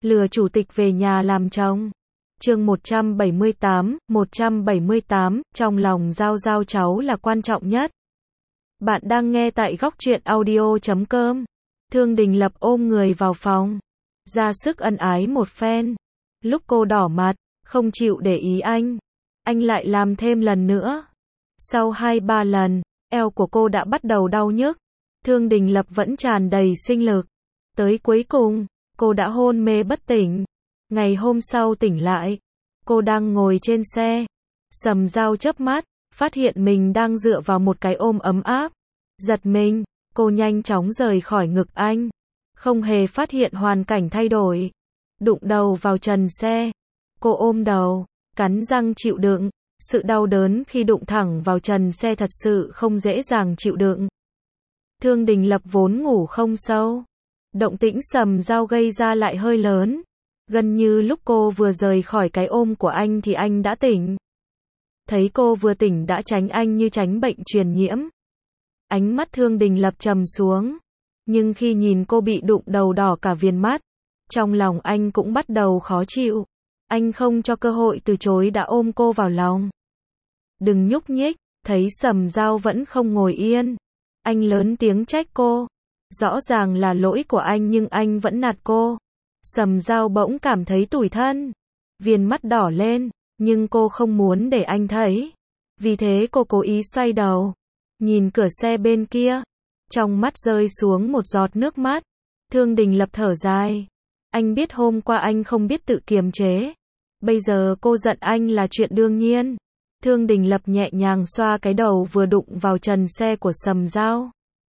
Lừa chủ tịch về nhà làm chồng. Chương 178, trong lòng Giao Giao cháu là quan trọng nhất. Bạn đang nghe tại góc truyện audio.com. Thương Đình Lập ôm người vào phòng, ra sức ân ái một phen. Lúc cô đỏ mặt, không chịu để ý anh lại làm thêm lần nữa. Sau 2-3 lần, eo của cô đã bắt đầu đau nhức. Thương Đình Lập vẫn tràn đầy sinh lực. Tới cuối cùng, cô đã hôn mê bất tỉnh. Ngày hôm sau tỉnh lại, cô đang ngồi trên xe. Sầm Giao chớp mắt, phát hiện mình đang dựa vào một cái ôm ấm áp. Giật mình, cô nhanh chóng rời khỏi ngực anh. Không hề phát hiện hoàn cảnh thay đổi. Đụng đầu vào trần xe. Cô ôm đầu, cắn răng chịu đựng. Sự đau đớn khi đụng thẳng vào trần xe thật sự không dễ dàng chịu đựng. Thương Đình Lập vốn ngủ không sâu. Động tĩnh Sầm Giao gây ra lại hơi lớn. Gần như lúc cô vừa rời khỏi cái ôm của anh thì anh đã tỉnh. Thấy cô vừa tỉnh đã tránh anh như tránh bệnh truyền nhiễm. Ánh mắt Thương Đình Lập trầm xuống. Nhưng khi nhìn cô bị đụng đầu đỏ cả viền mắt, trong lòng anh cũng bắt đầu khó chịu. Anh không cho cơ hội từ chối đã ôm cô vào lòng. Đừng nhúc nhích, thấy Sầm Giao vẫn không ngồi yên. Anh lớn tiếng trách cô. Rõ ràng là lỗi của anh nhưng anh vẫn nạt cô. Sầm Giao bỗng cảm thấy tủi thân. Viền mắt đỏ lên, nhưng cô không muốn để anh thấy. Vì thế cô cố ý xoay đầu. Nhìn cửa xe bên kia. Trong mắt rơi xuống một giọt nước mắt. Thương Đình Lập thở dài. Anh biết hôm qua anh không biết tự kiềm chế. Bây giờ cô giận anh là chuyện đương nhiên. Thương Đình Lập nhẹ nhàng xoa cái đầu vừa đụng vào trần xe của Sầm Giao.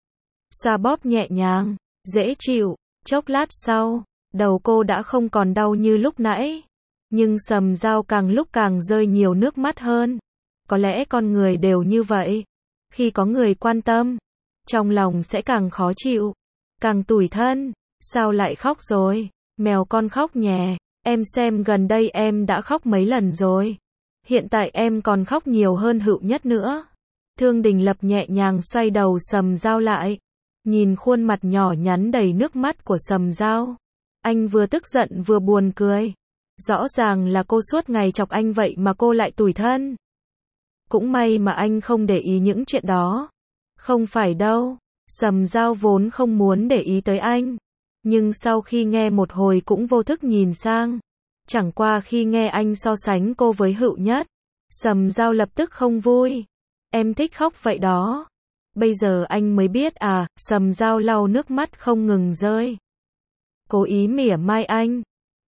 Xoa bóp nhẹ nhàng, dễ chịu. Chốc lát sau, đầu cô đã không còn đau như lúc nãy. Nhưng Sầm Giao càng lúc càng rơi nhiều nước mắt hơn. Có lẽ con người đều như vậy. Khi có người quan tâm, trong lòng sẽ càng khó chịu, càng tủi thân. Sao lại khóc rồi? Mèo con khóc nhè. Em xem gần đây em đã khóc mấy lần rồi. Hiện tại em còn khóc nhiều hơn Hựu Nhất nữa. Thương Đình Lập nhẹ nhàng xoay đầu Sầm Giao lại. Nhìn khuôn mặt nhỏ nhắn đầy nước mắt của Sầm Giao. Anh vừa tức giận vừa buồn cười. Rõ ràng là cô suốt ngày chọc anh vậy mà cô lại tủi thân. Cũng may mà anh không để ý những chuyện đó. Không phải đâu. Sầm Giao vốn không muốn để ý tới anh. Nhưng sau khi nghe một hồi cũng vô thức nhìn sang. Chẳng qua khi nghe anh so sánh cô với Hựu Nhất, Sầm Giao lập tức không vui. Em thích khóc vậy đó. Bây giờ anh mới biết à, Sầm Giao lau nước mắt không ngừng rơi. Cố ý mỉa mai anh.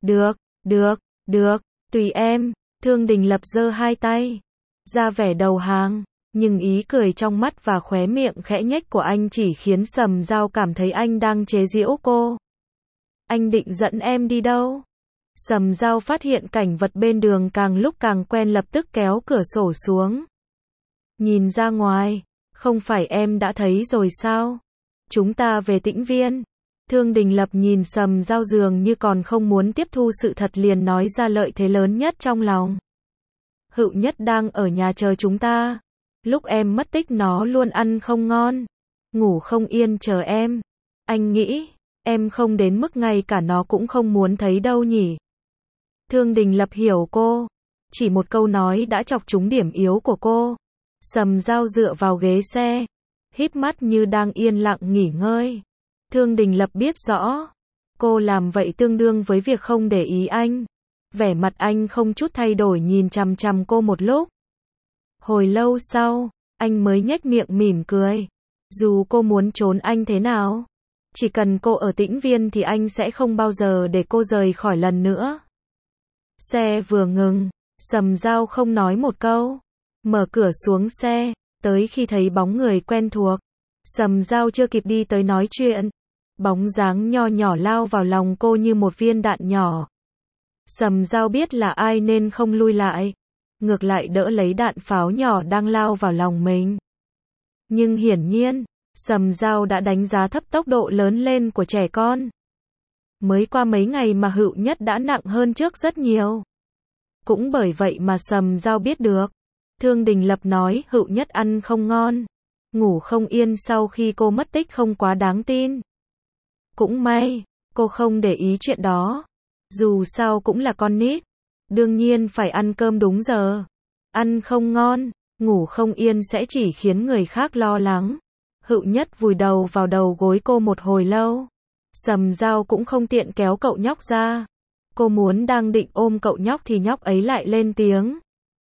Được, tùy em. Thương Đình Lập giơ hai tay, ra vẻ đầu hàng. Nhưng ý cười trong mắt và khóe miệng khẽ nhếch của anh chỉ khiến Sầm Giao cảm thấy anh đang chế giễu cô. Anh định dẫn em đi đâu? Sầm Giao phát hiện cảnh vật bên đường càng lúc càng quen lập tức kéo cửa sổ xuống. Nhìn ra ngoài, không phải em đã thấy rồi sao? Chúng ta về Tĩnh Viên. Thương Đình Lập nhìn Sầm Giao dường như còn không muốn tiếp thu sự thật liền nói ra lợi thế lớn nhất trong lòng. Hựu Nhất đang ở nhà chờ chúng ta. Lúc em mất tích nó luôn ăn không ngon, ngủ không yên chờ em. Anh nghĩ, em không đến mức ngay cả nó cũng không muốn thấy đâu nhỉ? Thương Đình Lập hiểu cô. Chỉ một câu nói đã chọc trúng điểm yếu của cô. Sầm Giao dựa vào ghế xe, híp mắt như đang yên lặng nghỉ ngơi. Thương Đình Lập biết rõ, cô làm vậy tương đương với việc không để ý anh. Vẻ mặt anh không chút thay đổi nhìn chằm chằm cô một lúc. Hồi lâu sau, anh mới nhếch miệng mỉm cười. Dù cô muốn trốn anh thế nào, chỉ cần cô ở Tĩnh Viên thì anh sẽ không bao giờ để cô rời khỏi lần nữa. Xe vừa ngừng, Sầm Giao không nói một câu, mở cửa xuống xe. Tới khi thấy bóng người quen thuộc, Sầm Giao chưa kịp đi tới nói chuyện, bóng dáng nho nhỏ lao vào lòng cô như một viên đạn nhỏ. Sầm Giao biết là ai nên không lui lại, ngược lại đỡ lấy đạn pháo nhỏ đang lao vào lòng mình. Nhưng hiển nhiên, Sầm Giao đã đánh giá thấp tốc độ lớn lên của trẻ con. Mới qua mấy ngày mà Hựu Nhất đã nặng hơn trước rất nhiều. Cũng bởi vậy mà Sầm Giao biết được. Thương Đình Lập nói Hựu Nhất ăn không ngon, ngủ không yên sau khi cô mất tích không quá đáng tin. Cũng may, cô không để ý chuyện đó. Dù sao cũng là con nít, đương nhiên phải ăn cơm đúng giờ. Ăn không ngon, ngủ không yên sẽ chỉ khiến người khác lo lắng. Hựu Nhất vùi đầu vào đầu gối cô một hồi lâu. Sầm Dao cũng không tiện kéo cậu nhóc ra. Cô muốn đang định ôm cậu nhóc thì nhóc ấy lại lên tiếng.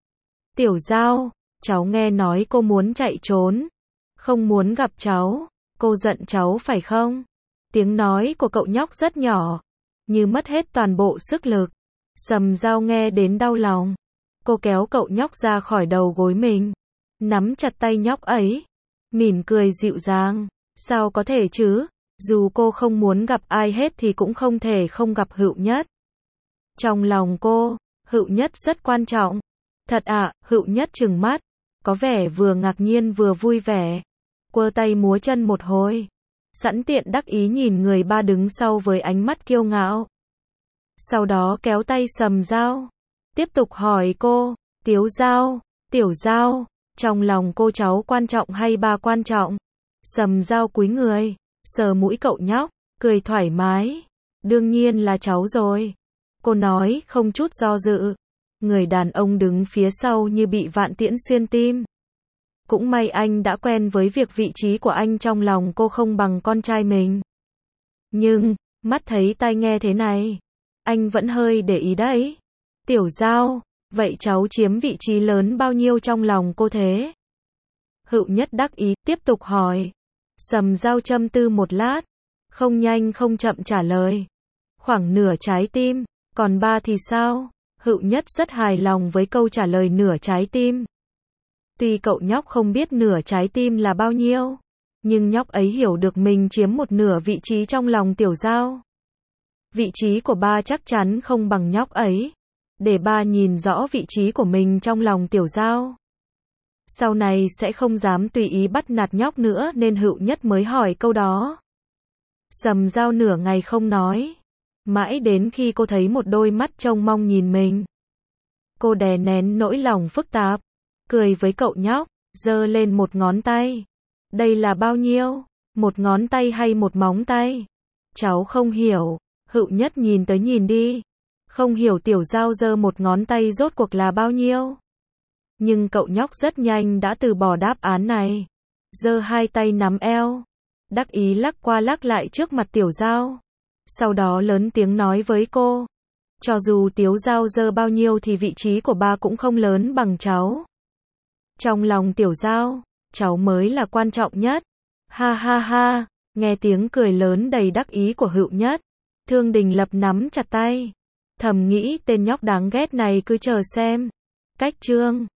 Tiểu Dao, cháu nghe nói cô muốn chạy trốn. Không muốn gặp cháu. Cô giận cháu phải không? Tiếng nói của cậu nhóc rất nhỏ, như mất hết toàn bộ sức lực. Sầm Dao nghe đến đau lòng. Cô kéo cậu nhóc ra khỏi đầu gối mình, nắm chặt tay nhóc ấy, mỉm cười dịu dàng. Sao có thể chứ? Dù cô không muốn gặp ai hết thì cũng không thể không gặp Hựu Nhất. Trong lòng cô, Hựu Nhất rất quan trọng. Thật ạ, Hựu Nhất trừng mắt, có vẻ vừa ngạc nhiên vừa vui vẻ. Quơ tay múa chân một hồi, sẵn tiện đắc ý nhìn người ba đứng sau với ánh mắt kiêu ngạo. Sau đó kéo tay Sầm Dao, tiếp tục hỏi cô, Tiếu Dao, Tiểu Dao, trong lòng cô cháu quan trọng hay ba quan trọng? Sầm Dao cúi người, sờ mũi cậu nhóc, cười thoải mái. Đương nhiên là cháu rồi. Cô nói không chút do dự. Người đàn ông đứng phía sau như bị vạn tiễn xuyên tim. Cũng may anh đã quen với việc vị trí của anh trong lòng cô không bằng con trai mình. Nhưng, mắt thấy tai nghe thế này, anh vẫn hơi để ý đấy. Tiểu Dao, vậy cháu chiếm vị trí lớn bao nhiêu trong lòng cô thế? Hựu Nhất đắc ý, tiếp tục hỏi. Sầm Dao châm tư một lát, không nhanh không chậm trả lời. Khoảng nửa trái tim, còn ba thì sao? Hựu Nhất rất hài lòng với câu trả lời nửa trái tim. Tuy cậu nhóc không biết nửa trái tim là bao nhiêu, nhưng nhóc ấy hiểu được mình chiếm một nửa vị trí trong lòng Tiểu Dao. Vị trí của ba chắc chắn không bằng nhóc ấy. Để ba nhìn rõ vị trí của mình trong lòng Tiểu Dao, sau này sẽ không dám tùy ý bắt nạt nhóc nữa nên Hựu Nhất mới hỏi câu đó. Sầm Dao nửa ngày không nói, mãi đến khi cô thấy một đôi mắt trông mong nhìn mình. Cô đè nén nỗi lòng phức tạp, cười với cậu nhóc, giơ lên một ngón tay. Đây là bao nhiêu? Một ngón tay hay một móng tay? Cháu không hiểu. Hựu Nhất nhìn tới nhìn đi. Không hiểu Tiểu Dao giơ một ngón tay rốt cuộc là bao nhiêu. Nhưng cậu nhóc rất nhanh đã từ bỏ đáp án này. Giơ hai tay nắm eo, đắc ý lắc qua lắc lại trước mặt Tiểu Dao. Sau đó lớn tiếng nói với cô. Cho dù Tiếu Dao giơ bao nhiêu thì vị trí của ba cũng không lớn bằng cháu. Trong lòng Tiểu Dao, cháu mới là quan trọng nhất. Ha ha ha, nghe tiếng cười lớn đầy đắc ý của Hựu Nhất. Thương Đình Lập nắm chặt tay, thầm nghĩ tên nhóc đáng ghét này cứ chờ xem. Cách chương